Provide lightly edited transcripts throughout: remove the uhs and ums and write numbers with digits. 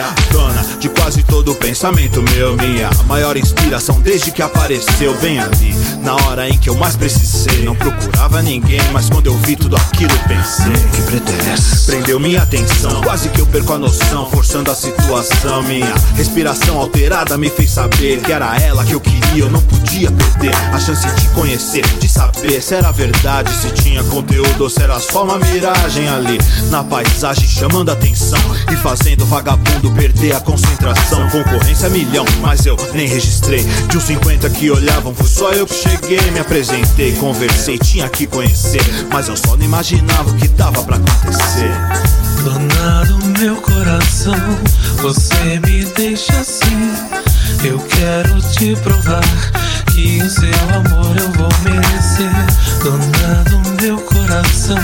dona de quase todo o pensamento meu. Minha maior inspiração desde que apareceu bem ali, na hora em que eu mais precisei. Não procurava ninguém, mas quando eu vi tudo aquilo pensei: que pretece? Prendeu minha atenção, quase que eu perco a noção, forçando a situação. Minha respiração alterada me fez saber que era ela que eu queria. Eu não podia perder a chance de conhecer, de saber se era verdade, se tinha conteúdo ou se era só uma miragem ali na paisagem, chamando a atenção e fazendo o vagabundo perder a concentração. Concorrência milhão, mas eu nem registrei. De uns 50 que olhavam, foi só eu que cheguei. Me apresentei, conversei, tinha que conhecer, mas eu só não imaginava o que tava pra acontecer. Dona do meu coração, você me deixa assim. Eu quero te provar que o seu amor eu vou merecer. Dona do meu coração,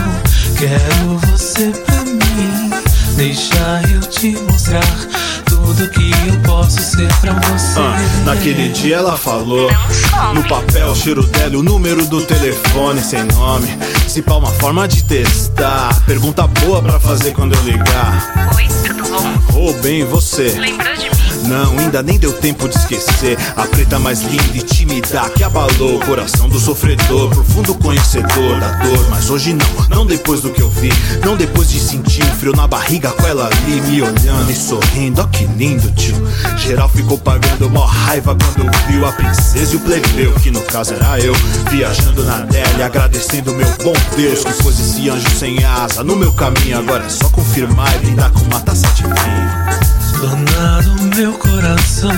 quero você pra mim. Deixa eu te mostrar tudo que eu posso ser pra você. Naquele dia ela falou, no papel o cheiro dela e o número do telefone sem nome. Se pá uma forma de testar, pergunta boa pra fazer quando eu ligar. Oi, tudo bom? Oh, bem, você? Lembrou de mim? Não, ainda nem deu tempo de esquecer a preta mais linda e tímida que abalou o coração do sofredor, profundo conhecedor da dor. Mas hoje não depois do que eu vi, não depois de sentir um frio na barriga com ela ali me olhando e sorrindo. Ó que lindo, tio. Geral ficou pagando mó raiva quando viu a princesa e o plebeu, que no caso era eu, viajando na dela, agradecendo meu bom Deus que pôs esse anjo sem asa no meu caminho. Agora é só confirmar e brindar com uma taça de vinho. Dona do meu coração,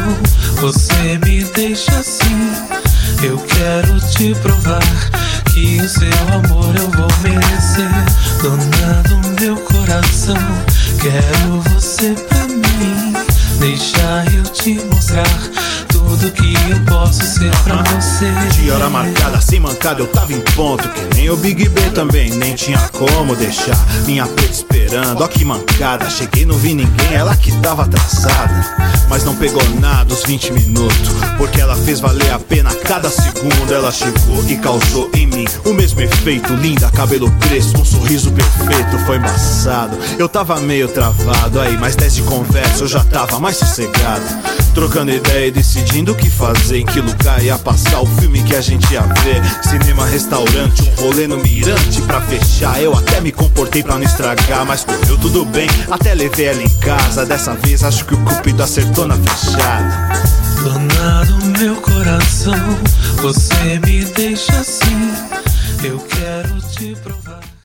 você me deixa assim. Eu quero te provar que o seu amor eu vou merecer. Dona do meu coração, quero você pra mim. Deixa eu te mostrar tudo que eu posso ser pra você. De hora marcada, sem mancada, eu tava em ponto, que nem o Big B também, nem tinha como deixar minha preta esperando. Ó que mancada, cheguei não vi ninguém, ela que tava atrasada. Mas não pegou nada os 20 minutos, porque ela fez valer a pena cada segundo. Ela chegou e causou em mim o mesmo efeito. Linda, cabelo crespo, um sorriso perfeito. Foi embaçado, eu tava meio travado aí, mas 10 de conversa eu já tava mais sossegado, trocando ideia e decidindo o que fazer, em que lugar ia passar o filme que a gente ia ver. Cinema, restaurante, um rolê no mirante pra fechar. Eu até me comportei pra não estragar, mas correu tudo bem, até levei ela em casa. Dessa vez acho que o cupido acertou na fechada. Dona do meu coração, você me deixa assim. Eu quero te provar.